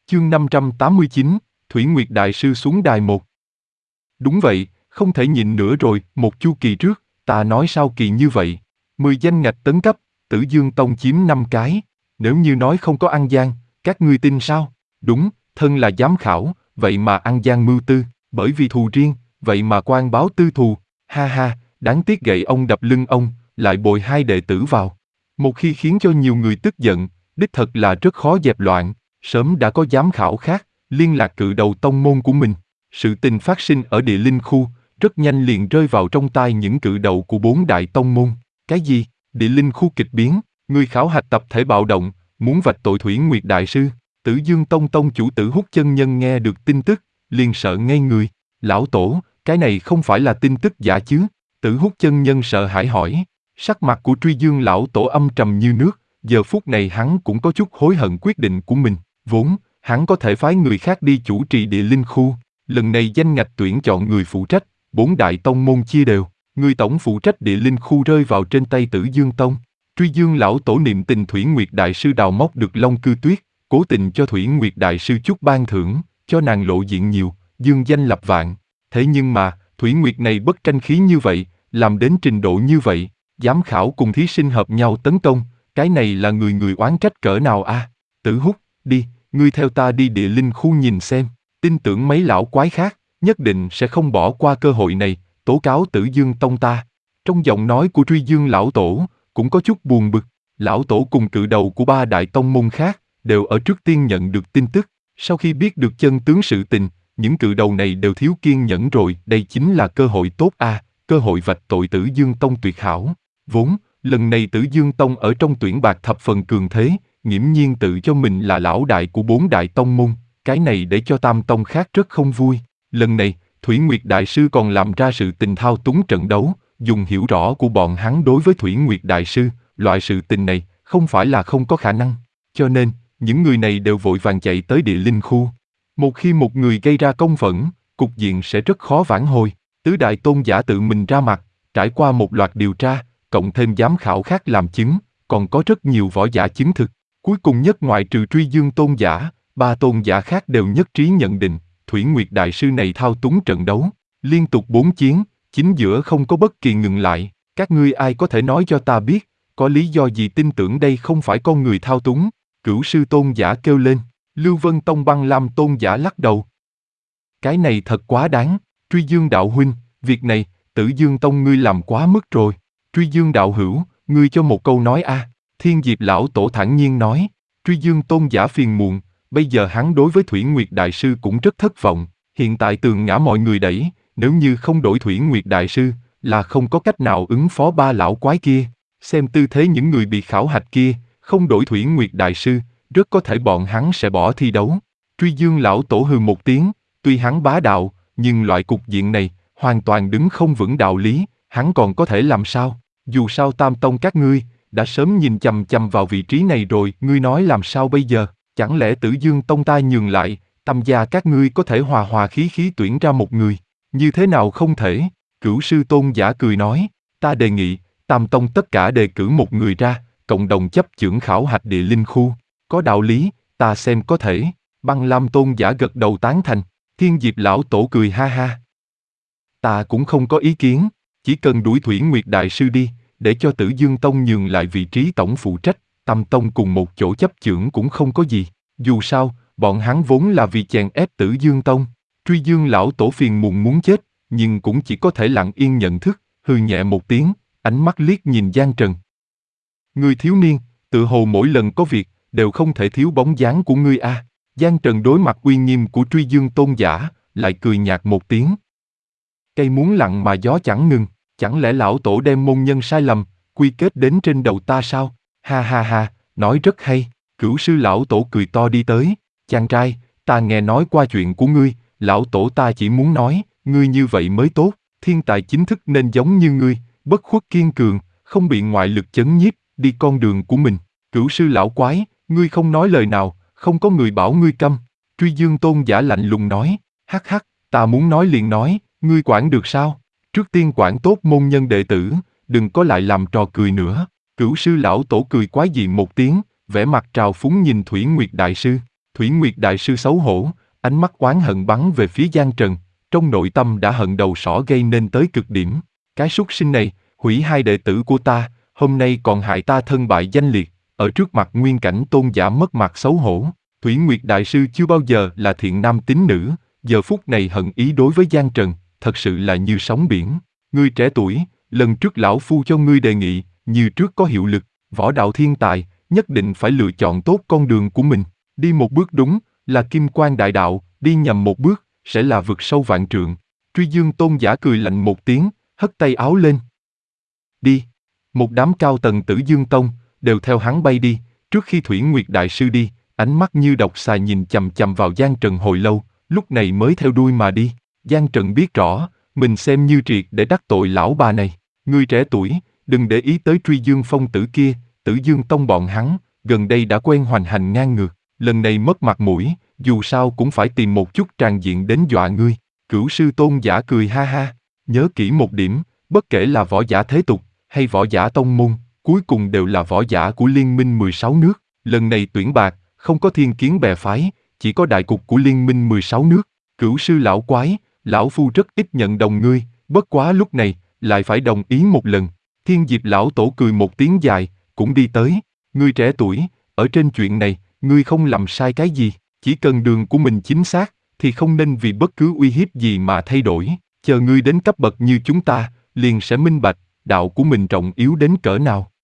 Chương 589, Thủy Nguyệt Đại Sư xuống đài một. Đúng vậy, không thể nhịn nữa rồi, một chu kỳ trước, ta nói sao kỳ như vậy. 10 danh ngạch tấn cấp, Tử Dương Tông chiếm 5 cái. Nếu như nói không có ăn gian, các ngươi tin sao? Đúng, thân là giám khảo, vậy mà ăn gian mưu tư, bởi vì thù riêng, vậy mà quan báo tư thù. Ha ha, đáng tiếc gậy ông đập lưng ông, lại bồi hai đệ tử vào. Một khi khiến cho nhiều người tức giận, đích thật là rất khó dẹp loạn. Sớm đã có giám khảo khác, liên lạc cự đầu tông môn của mình. Sự tình phát sinh ở địa linh khu, rất nhanh liền rơi vào trong tai những cự đầu của 4 đại tông môn. Cái gì? Địa linh khu kịch biến, người khảo hạch tập thể bạo động, muốn vạch tội Thủy Nguyệt Đại Sư. Tử Dương Tông tông chủ Tử Hút chân nhân nghe được tin tức, liền sợ ngây người. Lão tổ, cái này không phải là tin tức giả chứ? Tử Hút chân nhân sợ hãi hỏi. Sắc mặt của Truy Dương lão tổ âm trầm như nước, giờ phút này hắn cũng có chút hối hận quyết định của mình. Vốn, hắn có thể phái người khác đi chủ trì địa linh khu. Lần này danh ngạch tuyển chọn người phụ trách, 4 đại tông môn chia đều. Người tổng phụ trách địa linh khu rơi vào trên tay Tử Dương Tông. Truy Dương lão tổ niệm tình Thủy Nguyệt Đại Sư đào móc được Long Cư Tuyết, cố tình cho Thủy Nguyệt Đại Sư chút ban thưởng, cho nàng lộ diện nhiều, dương danh lập vạn. Thế nhưng mà, Thủy Nguyệt này bất tranh khí như vậy, làm đến trình độ như vậy, giám khảo cùng thí sinh hợp nhau tấn công, cái này là người người oán trách cỡ nào a? Tử Hút, đi, ngươi theo ta đi địa linh khu nhìn xem, tin tưởng mấy lão quái khác, nhất định sẽ không bỏ qua cơ hội này, tố cáo Tử Dương Tông ta. Trong giọng nói của Truy Dương lão tổ, cũng có chút buồn bực. Lão tổ cùng cự đầu của 3 đại tông môn khác, đều ở trước tiên nhận được tin tức. Sau khi biết được chân tướng sự tình, những cự đầu này đều thiếu kiên nhẫn rồi. Đây chính là cơ hội tốt a, cơ hội vạch tội Tử Dương Tông tuyệt hảo. Vốn, lần này Tử Dương Tông ở trong tuyển bạc thập phần cường thế, nghiễm nhiên tự cho mình là lão đại của 4 đại tông môn. Cái này để cho tam tông khác rất không vui. Lần này, Thủy Nguyệt Đại Sư còn làm ra sự tình thao túng trận đấu, dùng hiểu rõ của bọn hắn đối với Thủy Nguyệt Đại Sư, loại sự tình này không phải là không có khả năng. Cho nên, những người này đều vội vàng chạy tới địa linh khu. Một khi một người gây ra công phẫn, cục diện sẽ rất khó vãn hồi. Tứ đại tôn giả tự mình ra mặt, trải qua một loạt điều tra, cộng thêm giám khảo khác làm chứng, còn có rất nhiều võ giả chứng thực. Cuối cùng nhất ngoại trừ Truy Dương tôn giả, 3 tôn giả khác đều nhất trí nhận định, Thủy Nguyệt Đại Sư này thao túng trận đấu, liên tục 4 chiến, chính giữa không có bất kỳ ngừng lại. Các ngươi ai có thể nói cho ta biết, có lý do gì tin tưởng đây không phải con người thao túng? Cửu sư tôn giả kêu lên. Lưu Vân Tông Băng Lam tôn giả lắc đầu. Cái này thật quá đáng. Truy Dương đạo huynh, việc này, Tử Dương Tông ngươi làm quá mức rồi. Truy Dương đạo hữu, ngươi cho một câu nói a. Thiên Diệp lão tổ thản nhiên nói. Truy Dương tôn giả phiền muộn, bây giờ hắn đối với Thủy Nguyệt Đại Sư cũng rất thất vọng. Hiện tại tường ngã mọi người đẩy, nếu như không đổi Thủy Nguyệt Đại Sư, là không có cách nào ứng phó 3 lão quái kia. Xem tư thế những người bị khảo hạch kia, không đổi Thủy Nguyệt Đại Sư, rất có thể bọn hắn sẽ bỏ thi đấu. Truy Dương lão tổ hừ một tiếng, tuy hắn bá đạo, nhưng loại cục diện này, hoàn toàn đứng không vững đạo lý, hắn còn có thể làm sao? Dù sao tam tông các ngươi, đã sớm nhìn chằm chằm vào vị trí này rồi, ngươi nói làm sao bây giờ? Chẳng lẽ Tử Dương Tông ta nhường lại, Tam gia các ngươi có thể hòa hòa khí khí tuyển ra một người? Như thế nào không thể? Cửu sư tôn giả cười nói, ta đề nghị, tam tông tất cả đề cử một người ra, cộng đồng chấp chưởng khảo hạch địa linh khu. Có đạo lý, ta xem có thể. Băng Lam tôn giả gật đầu tán thành. Thiên Diệp lão tổ cười ha ha. Ta cũng không có ý kiến, chỉ cần đuổi Thủy Nguyệt Đại Sư đi, để cho Tử Dương Tông nhường lại vị trí tổng phụ trách, Tam Tông cùng một chỗ chấp chưởng cũng không có gì. Dù sao, bọn hắn vốn là vì chèn ép Tử Dương Tông. Truy Dương lão tổ phiền muộn muốn chết, nhưng cũng chỉ có thể lặng yên nhận thức, hừ nhẹ một tiếng, ánh mắt liếc nhìn Giang Trần. Người thiếu niên, tự hồ mỗi lần có việc, đều không thể thiếu bóng dáng của ngươi a. Giang Trần đối mặt uy nghiêm của Truy Dương tôn giả, lại cười nhạt một tiếng. Cây muốn lặng mà gió chẳng ngừng, chẳng lẽ lão tổ đem môn nhân sai lầm, quy kết đến trên đầu ta sao? Ha ha ha, nói rất hay. Cửu sư lão tổ cười to đi tới. Chàng trai, ta nghe nói qua chuyện của ngươi, lão tổ ta chỉ muốn nói, ngươi như vậy mới tốt, thiên tài chính thức nên giống như ngươi, bất khuất kiên cường, không bị ngoại lực chấn nhiếp, đi con đường của mình. Cửu sư lão quái, ngươi không nói lời nào, không có người bảo ngươi câm. Truy Dương tôn giả lạnh lùng nói, hắc hắc, ta muốn nói liền nói, ngươi quản được sao? Trước tiên quản tốt môn nhân đệ tử, đừng có lại làm trò cười nữa. Cửu sư lão tổ cười quái dị một tiếng, vẻ mặt trào phúng nhìn Thủy Nguyệt Đại Sư. Thủy Nguyệt Đại Sư xấu hổ, ánh mắt oán hận bắn về phía Giang Trần, trong nội tâm đã hận đầu sỏ gây nên tới cực điểm. Cái súc sinh này, hủy hai đệ tử của ta, hôm nay còn hại ta thân bại danh liệt, ở trước mặt nguyên cảnh tôn giả mất mặt xấu hổ. Thủy Nguyệt Đại Sư chưa bao giờ là thiện nam tín nữ, giờ phút này hận ý đối với Giang Trần, thật sự là như sóng biển. Ngươi trẻ tuổi, lần trước lão phu cho ngươi đề nghị, như trước có hiệu lực, võ đạo thiên tài, nhất định phải lựa chọn tốt con đường của mình. Đi một bước đúng, là kim quan đại đạo, đi nhầm một bước, sẽ là vực sâu vạn trượng. Truy Dương tôn giả cười lạnh một tiếng, hất tay áo lên. Đi. Một đám cao tầng Tử Dương Tông, đều theo hắn bay đi, trước khi Thủy Nguyệt Đại Sư đi, ánh mắt như độc xà nhìn chằm chằm vào Giang Trần hồi lâu, lúc này mới theo đuôi mà đi. Giang Trần biết rõ, mình xem như triệt để đắc tội lão bà này. Ngươi trẻ tuổi, đừng để ý tới Truy Dương Phong tử kia, Tử Dương Tông bọn hắn, gần đây đã quen hoành hành ngang ngược, lần này mất mặt mũi, dù sao cũng phải tìm một chút tràng diện đến dọa ngươi. Cửu sư tôn giả cười ha ha, nhớ kỹ một điểm, bất kể là võ giả thế tục, hay võ giả tông môn, cuối cùng đều là võ giả của Liên minh 16 nước. Lần này tuyển bạc, không có thiên kiến bè phái, chỉ có đại cục của Liên minh 16 nước. Cửu sư lão quái, lão phu rất ít nhận đồng ngươi, bất quá lúc này, lại phải đồng ý một lần. Thiên Diệp lão tổ cười một tiếng dài, cũng đi tới. Ngươi trẻ tuổi, ở trên chuyện này, ngươi không làm sai cái gì, chỉ cần đường của mình chính xác, thì không nên vì bất cứ uy hiếp gì mà thay đổi. Chờ ngươi đến cấp bậc như chúng ta, liền sẽ minh bạch, đạo của mình trọng yếu đến cỡ nào.